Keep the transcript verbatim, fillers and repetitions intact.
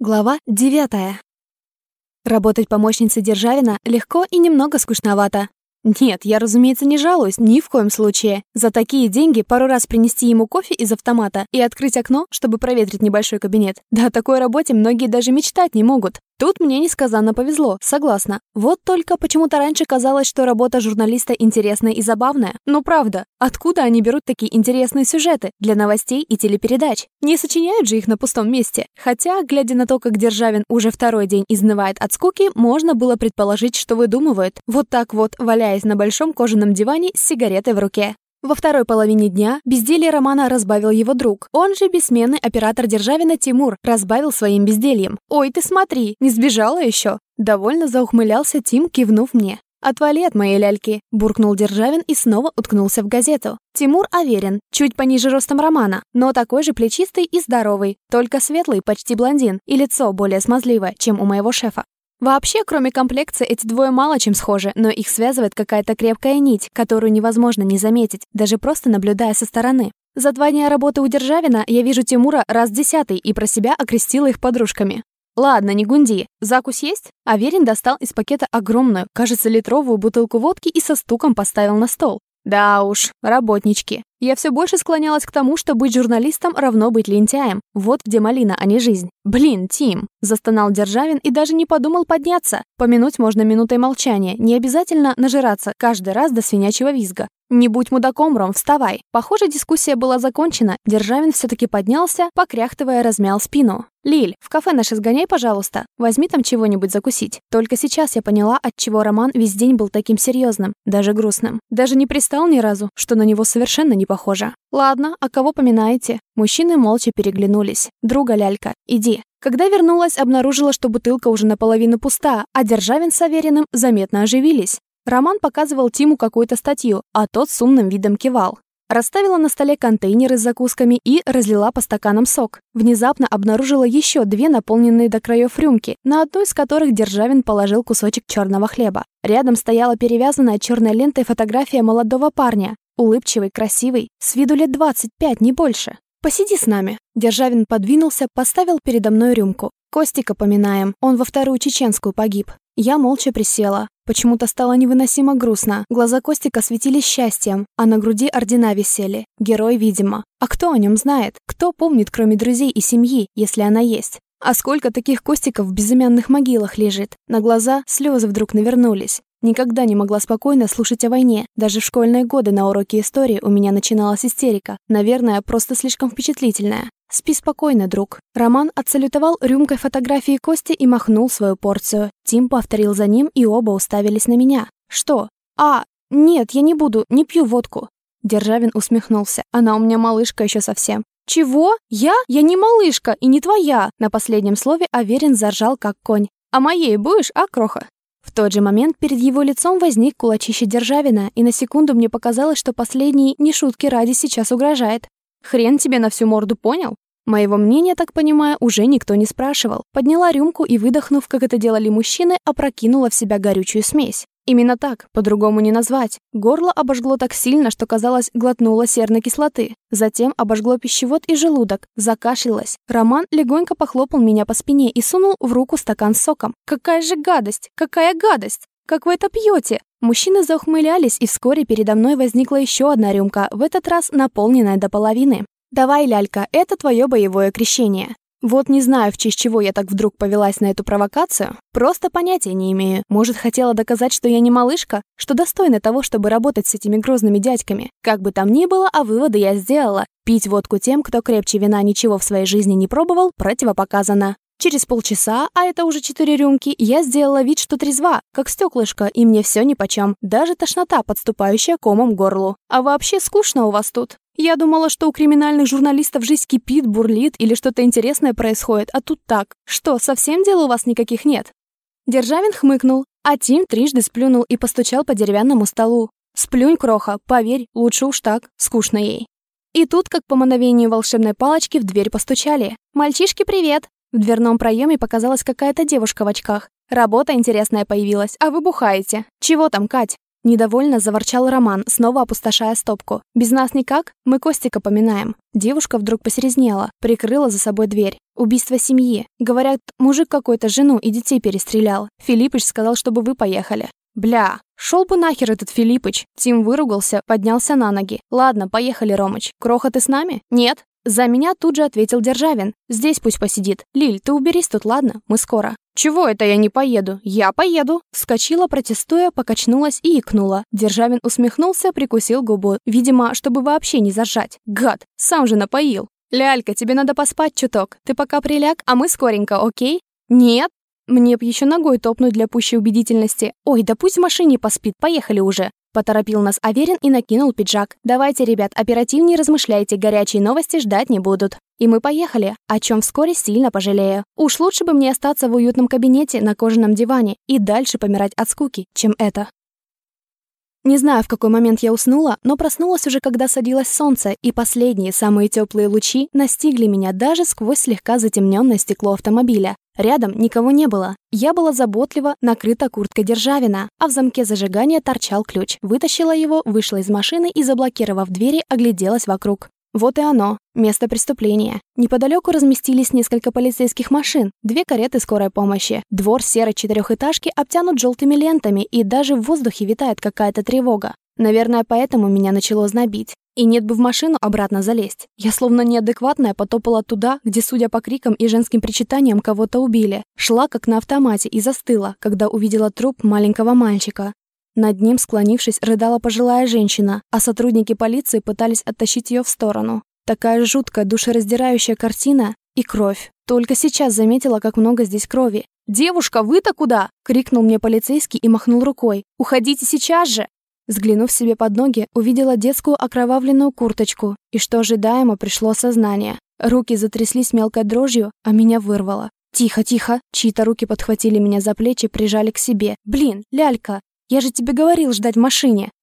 Глава девятая. Работать помощницей Державина легко и немного скучновато. Нет, я, разумеется, не жалуюсь, ни в коем случае. За такие деньги пару раз принести ему кофе из автомата и открыть окно, чтобы проветрить небольшой кабинет. Да, о такой работе многие даже мечтать не могут. Тут мне несказанно повезло, согласна. Вот только почему-то раньше казалось, что работа журналиста интересная и забавная. Но правда, откуда они берут такие интересные сюжеты для новостей и телепередач? Не сочиняют же их на пустом месте. Хотя, глядя на то, как Державин уже второй день изнывает от скуки, можно было предположить, что выдумывают. Вот так вот, валяясь на большом кожаном диване с сигаретой в руке. Во второй половине дня безделье Романа разбавил его друг. Он же бессменный оператор Державина Тимур разбавил своим бездельем. «Ой, ты смотри, не сбежала еще?» Довольно заухмылялся Тим, кивнув мне. «Отвали от моей ляльки», – буркнул Державин и снова уткнулся в газету. Тимур Аверин, чуть пониже ростом Романа, но такой же плечистый и здоровый, только светлый, почти блондин, и лицо более смазливое, чем у моего шефа. Вообще, кроме комплекции, эти двое мало чем схожи, но их связывает какая-то крепкая нить, которую невозможно не заметить, даже просто наблюдая со стороны. За два дня работы у Державина я вижу Тимура раз десятый и про себя окрестила их подружками. «Ладно, не гунди. Закусь есть?» Аверин достал из пакета огромную, кажется, литровую бутылку водки и со стуком поставил на стол. Да уж, работнички. Я все больше склонялась к тому, что быть журналистом равно быть лентяем. Вот где малина, а не жизнь. «Блин, Тим!» – застонал Державин и даже не подумал подняться. Помянуть можно минутой молчания, не обязательно нажираться каждый раз до свинячьего визга. «Не будь мудаком, Ром, вставай!» Похоже, дискуссия была закончена. Державин все-таки поднялся, покряхтывая, размял спину. «Лиль, в кафе наше сгоняй, пожалуйста. Возьми там чего-нибудь закусить». Только сейчас я поняла, отчего Роман весь день был таким серьезным, даже грустным. Даже не пристал ни разу, что на него совершенно не похоже. «Ладно, а кого поминаете?» Мужчины молча переглянулись. «Друга, лялька, иди». Когда вернулась, обнаружила, что бутылка уже наполовину пуста, а Державин с Авериным заметно оживились. Роман показывал Тиму какую-то статью, а тот с умным видом кивал. Расставила на столе контейнеры с закусками и разлила по стаканам сок. Внезапно обнаружила еще две наполненные до краев рюмки, на одну из которых Державин положил кусочек черного хлеба. Рядом стояла перевязанная черной лентой фотография молодого парня. Улыбчивый, красивый, с виду лет двадцать пять, не больше. «Посиди с нами». Державин подвинулся, поставил передо мной рюмку. «Костика поминаем, он во вторую чеченскую погиб». Я молча присела. Почему-то стало невыносимо грустно. Глаза Костика светились счастьем, а на груди ордена висели. Герой, видимо. А кто о нем знает? Кто помнит, кроме друзей и семьи, если она есть? А сколько таких Костиков в безымянных могилах лежит? На глаза слезы вдруг навернулись. Никогда не могла спокойно слушать о войне. Даже в школьные годы на уроке истории у меня начиналась истерика. Наверное, просто слишком впечатлительная. «Спи спокойно, друг». Роман отсалютовал рюмкой фотографии Кости и махнул свою порцию. Тим повторил за ним, и оба уставились на меня. «Что? А, нет, я не буду, не пью водку». Державин усмехнулся. «Она у меня малышка еще совсем». «Чего? Я? Я не малышка и не твоя!» На последнем слове Аверин заржал, как конь. «А моей будешь, а, кроха?» В тот же момент перед его лицом возник кулачище Державина, и на секунду мне показалось, что последний не шутки ради сейчас угрожает. «Хрен тебе на всю морду, понял?» Моего мнения, так понимаю, уже никто не спрашивал. Подняла рюмку и, выдохнув, как это делали мужчины, опрокинула в себя горючую смесь. Именно так, по-другому не назвать. Горло обожгло так сильно, что, казалось, глотнула серной кислоты. Затем обожгло пищевод и желудок. Закашлялась. Роман легонько похлопал меня по спине и сунул в руку стакан с соком. «Какая же гадость! Какая гадость! Как вы это пьете?» Мужчины заухмылялись, и вскоре передо мной возникла еще одна рюмка, в этот раз наполненная до половины. «Давай, лялька, это твое боевое крещение». Вот не знаю, в честь чего я так вдруг повелась на эту провокацию. Просто понятия не имею. Может, хотела доказать, что я не малышка, что достойна того, чтобы работать с этими грозными дядьками. Как бы там ни было, а выводы я сделала. Пить водку тем, кто крепче вина ничего в своей жизни не пробовал, противопоказано. Через полчаса, а это уже четыре рюмки, я сделала вид, что трезва, как стеклышко, и мне все нипочем. Даже тошнота, подступающая комом к горлу. А вообще скучно у вас тут. Я думала, что у криминальных журналистов жизнь кипит, бурлит или что-то интересное происходит, а тут так. Что, совсем дел у вас никаких нет?» Державин хмыкнул, а Тим трижды сплюнул и постучал по деревянному столу. «Сплюнь, кроха, поверь, лучше уж так, скучно ей». И тут, как по мановению волшебной палочки, в дверь постучали. «Мальчишки, привет!» В дверном проеме показалась какая-то девушка в очках. «Работа интересная появилась, а вы бухаете. Чего там, Кать?» Недовольно заворчал Роман, снова опустошая стопку. «Без нас никак? Мы Костика поминаем». Девушка вдруг посерезнела, прикрыла за собой дверь. «Убийство семьи. Говорят, мужик какой-то жену и детей перестрелял. Филиппыч сказал, чтобы вы поехали». «Бля, шел бы нахер этот Филиппыч!» Тим выругался, поднялся на ноги. «Ладно, поехали, Ромыч. Кроха, ты с нами?» «Нет». За меня тут же ответил Державин. «Здесь пусть посидит. Лиль, ты уберись тут, ладно? Мы скоро». «Чего это я не поеду? Я поеду!» Вскочила, протестуя, покачнулась и икнула. Державин усмехнулся, прикусил губу. Видимо, чтобы вообще не заржать. Гад, сам же напоил. «Лялька, тебе надо поспать чуток. Ты пока приляг, а мы скоренько, окей?» «Нет». Мне б еще ногой топнуть для пущей убедительности. «Ой, да пусть в машине поспит, поехали уже!» Поторопил нас Аверин и накинул пиджак. «Давайте, ребят, оперативнее размышляйте, горячие новости ждать не будут». И мы поехали, о чем вскоре сильно пожалею. Уж лучше бы мне остаться в уютном кабинете на кожаном диване и дальше помирать от скуки, чем это. Не знаю, в какой момент я уснула, но проснулась уже, когда садилось солнце, и последние, самые теплые лучи настигли меня даже сквозь слегка затемненное стекло автомобиля. Рядом никого не было. Я была заботливо накрыта курткой Державина, а в замке зажигания торчал ключ. Вытащила его, вышла из машины и, заблокировав двери, огляделась вокруг. Вот и оно, место преступления. Неподалеку разместились несколько полицейских машин, две кареты скорой помощи. Двор серой четырехэтажки обтянут желтыми лентами, и даже в воздухе витает какая-то тревога. Наверное, поэтому меня начало знобить. И нет бы в машину обратно залезть. Я словно неадекватная потопала туда, где, судя по крикам и женским причитаниям, кого-то убили. Шла как на автомате и застыла, когда увидела труп маленького мальчика. Над ним, склонившись, рыдала пожилая женщина, а сотрудники полиции пытались оттащить ее в сторону. Такая жуткая, душераздирающая картина и кровь. Только сейчас заметила, как много здесь крови. «Девушка, вы-то куда?» — крикнул мне полицейский и махнул рукой. «Уходите сейчас же!» Взглянув себе под ноги, увидела детскую окровавленную курточку, и, что ожидаемо, пришло осознание. Руки затряслись мелкой дрожью, а меня вырвало. «Тихо, тихо!» Чьи-то руки подхватили меня за плечи, прижали к себе. «Блин, лялька! Я же тебе говорил ждать в машине!»